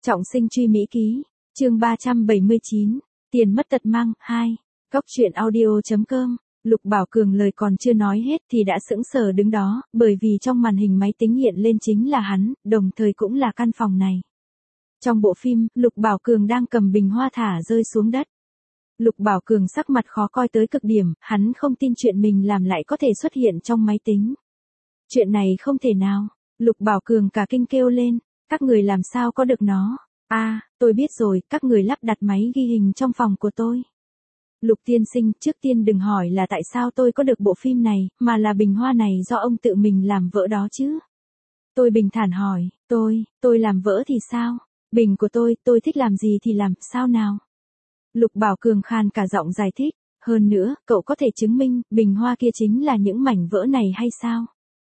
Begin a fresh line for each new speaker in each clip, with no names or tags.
Trọng sinh truy Mỹ ký, chương 379, tiền mất tật mang, 2, Cóc truyện audio.com. Lục Bảo Cường lời còn chưa nói hết thì đã sững sờ đứng đó, bởi vì trong màn hình máy tính hiện lên chính là hắn, đồng thời cũng là căn phòng này. Trong bộ phim, Lục Bảo Cường đang cầm bình hoa thả rơi xuống đất. Lục Bảo Cường sắc mặt khó coi tới cực điểm, hắn không tin chuyện mình làm lại có thể xuất hiện trong máy tính. Chuyện này không thể nào. Lục Bảo Cường cả kinh kêu lên, các người làm sao có được nó? Tôi biết rồi, các người lắp đặt máy ghi hình trong phòng của tôi. Lục tiên sinh, trước tiên đừng hỏi là tại sao tôi có được bộ phim này, mà là bình hoa này do ông tự mình làm vỡ đó chứ. Tôi bình thản hỏi, tôi làm vỡ thì sao? Bình của tôi thích làm gì thì làm, sao nào? Lục Bảo Cường khàn cả giọng giải thích, hơn nữa, cậu có thể chứng minh, bình hoa kia chính là những mảnh vỡ này hay sao?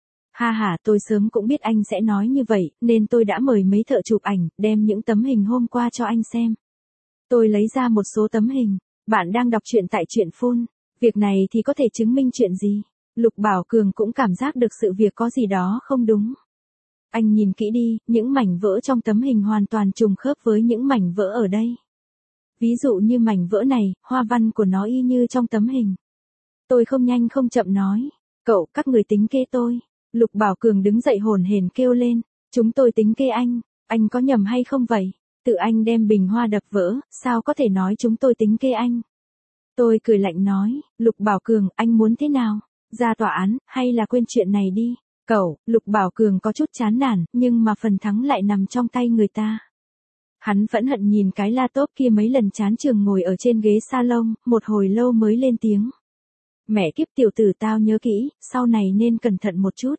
Tôi sớm cũng biết anh sẽ nói như vậy, nên tôi đã mời mấy thợ chụp ảnh, đem những tấm hình hôm qua cho anh xem. Tôi lấy ra một số tấm hình, bạn đang đọc truyện tại truyện Phun, việc này thì có thể chứng minh chuyện gì? Lục Bảo Cường cũng cảm giác được sự việc có gì đó không đúng. Anh nhìn kỹ đi, những mảnh vỡ trong tấm hình hoàn toàn trùng khớp với những mảnh vỡ ở đây. Ví dụ như mảnh vỡ này, hoa văn của nó y như trong tấm hình. Tôi không nhanh không chậm nói, các người tính kê tôi. Lục Bảo Cường đứng dậy hồn hển kêu lên, chúng tôi tính kê anh có nhầm hay không vậy? Tự anh đem bình hoa đập vỡ, sao có thể nói chúng tôi tính kê anh? Tôi cười lạnh nói, Lục Bảo Cường, anh muốn thế nào? Ra tòa án, hay là quên chuyện này đi? Lục Bảo Cường có chút chán nản, nhưng mà phần thắng lại nằm trong tay người ta. Hắn phẫn hận nhìn cái laptop kia mấy lần chán chường ngồi ở trên ghế salon, một hồi lâu mới lên tiếng. Mẹ kiếp tiểu tử, tao nhớ kỹ, sau này nên cẩn thận một chút.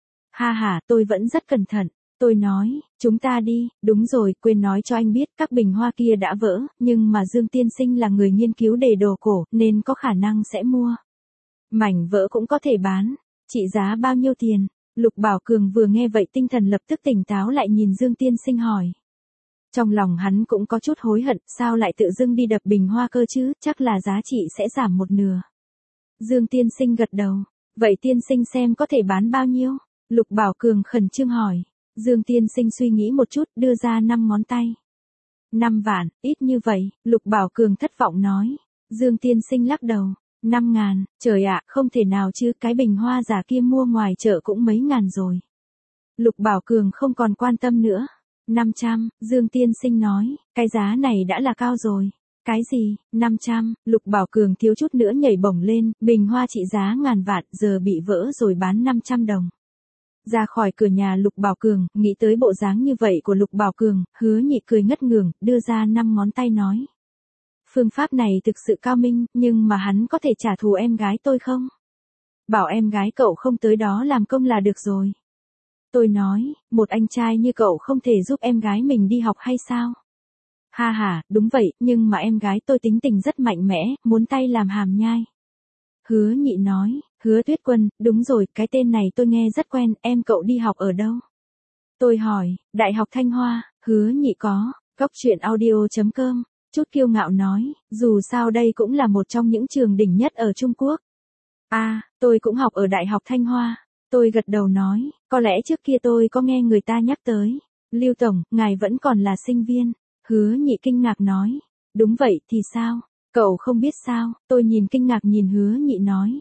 Tôi vẫn rất cẩn thận. Tôi nói, chúng ta đi, đúng rồi, quên nói cho anh biết, các bình hoa kia đã vỡ, nhưng mà Dương tiên sinh là người nghiên cứu đề đồ cổ, nên có khả năng sẽ mua. Mảnh vỡ cũng có thể bán, trị giá bao nhiêu tiền? Lục Bảo Cường vừa nghe vậy tinh thần lập tức tỉnh táo lại, nhìn Dương tiên sinh hỏi. Trong lòng hắn cũng có chút hối hận, sao lại tự dưng đi đập bình hoa cơ chứ, chắc là giá trị sẽ giảm một nửa. Dương tiên sinh gật đầu, vậy tiên sinh xem có thể bán bao nhiêu? Lục Bảo Cường khẩn trương hỏi. Dương tiên sinh suy nghĩ một chút, đưa ra 5 ngón tay. 5 vạn, ít như vậy, Lục Bảo Cường thất vọng nói. Dương tiên sinh lắc đầu, 5.000, trời ạ, không thể nào chứ, cái bình hoa giả kia mua ngoài chợ cũng mấy ngàn rồi. Lục Bảo Cường không còn quan tâm nữa. 500, Dương tiên sinh nói, cái giá này đã là cao rồi. Cái gì, 500, Lục Bảo Cường thiếu chút nữa nhảy bổng lên, bình hoa trị giá ngàn vạn, giờ bị vỡ rồi bán 500 đồng. Ra khỏi cửa nhà Lục Bảo Cường, nghĩ tới bộ dáng như vậy của Lục Bảo Cường, Hứa Nhị cười ngất ngưởng, đưa ra 5 ngón tay nói. Phương pháp này thực sự cao minh, nhưng mà hắn có thể trả thù em gái tôi không? Bảo em gái cậu không tới đó làm công là được rồi. Tôi nói, một anh trai như cậu không thể giúp em gái mình đi học hay sao? Đúng vậy, nhưng mà em gái tôi tính tình rất mạnh mẽ, muốn tay làm hàm nhai. Hứa Nhị nói, Hứa Tuyết Quân, đúng rồi, cái tên này tôi nghe rất quen, em cậu đi học ở đâu? Tôi hỏi, Đại học Thanh Hoa. Hứa Nhị có, Cóc truyện audio.com, chút kiêu ngạo nói, dù sao đây cũng là một trong những trường đỉnh nhất ở Trung Quốc. Tôi cũng học ở Đại học Thanh Hoa. Tôi gật đầu nói, có lẽ trước kia tôi có nghe người ta nhắc tới. Lưu Tổng, ngài vẫn còn là sinh viên. Hứa Nhị kinh ngạc nói, đúng vậy thì sao? Cậu không biết sao? Tôi nhìn kinh ngạc nhìn Hứa Nhị nói,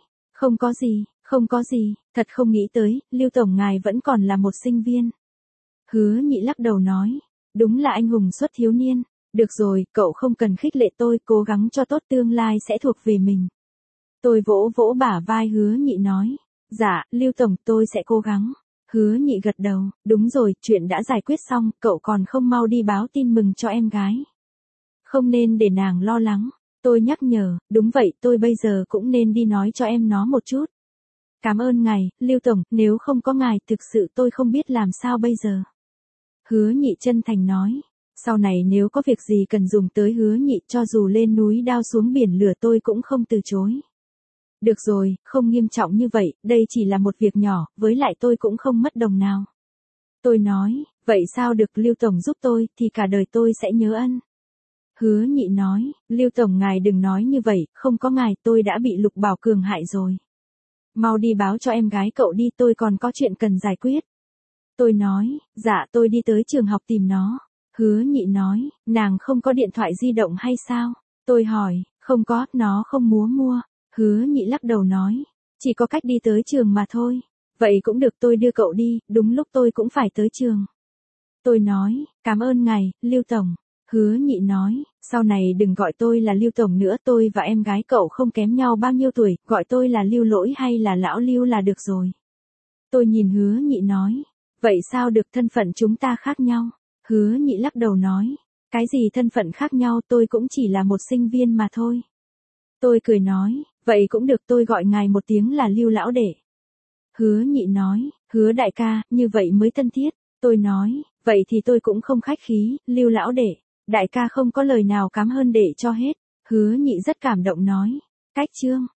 không có gì, thật không nghĩ tới, Lưu Tổng ngài vẫn còn là một sinh viên. Hứa Nhị lắc đầu nói, đúng là anh hùng xuất thiếu niên. Được rồi, cậu không cần khích lệ tôi, cố gắng cho tốt, tương lai sẽ thuộc về mình. Tôi vỗ vỗ bả vai Hứa Nhị nói, dạ, Lưu Tổng, tôi sẽ cố gắng. Hứa Nhị gật đầu, đúng rồi, chuyện đã giải quyết xong, cậu còn không mau đi báo tin mừng cho em gái. Không nên để nàng lo lắng. Tôi nhắc nhở, đúng vậy, tôi bây giờ cũng nên đi nói cho em nó một chút. Cảm ơn ngài, Lưu Tổng, nếu không có ngài, thực sự tôi không biết làm sao bây giờ. Hứa Nhị chân thành nói, sau này nếu có việc gì cần dùng tới Hứa Nhị, cho dù lên núi đao xuống biển lửa tôi cũng không từ chối. Được rồi, không nghiêm trọng như vậy, đây chỉ là một việc nhỏ, với lại tôi cũng không mất đồng nào. Tôi nói, vậy sao được, Lưu Tổng giúp tôi, thì cả đời tôi sẽ nhớ ân. Hứa Nhị nói, Lưu Tổng ngài đừng nói như vậy, không có ngài tôi đã bị Lục Bảo Cường hại rồi. Mau đi báo cho em gái cậu đi, tôi còn có chuyện cần giải quyết. Tôi nói, dạ tôi đi tới trường học tìm nó. Hứa Nhị nói, nàng không có điện thoại di động hay sao? Tôi hỏi, không có, nó không muốn mua. Hứa Nhị lắc đầu nói, chỉ có cách đi tới trường mà thôi. Vậy cũng được, tôi đưa cậu đi, đúng lúc tôi cũng phải tới trường. Tôi nói, cảm ơn ngài, Lưu Tổng. Hứa Nhị nói, sau này đừng gọi tôi là Lưu Tổng nữa, tôi và em gái cậu không kém nhau bao nhiêu tuổi, gọi tôi là Lưu Lỗi hay là Lão Lưu là được rồi. Tôi nhìn Hứa Nhị nói, vậy sao được, thân phận chúng ta khác nhau. Hứa Nhị lắc đầu nói, cái gì thân phận khác nhau, tôi cũng chỉ là một sinh viên mà thôi. Tôi cười nói, vậy cũng được, tôi gọi ngài một tiếng là Lưu Lão Đệ. Hứa Nhị nói, Hứa đại ca, như vậy mới thân thiết. Tôi nói, vậy thì tôi cũng không khách khí, Lưu Lão Đệ. Đại ca không có lời nào cảm hơn đệ cho hết. Hứa Nhị rất cảm động nói, cách chương.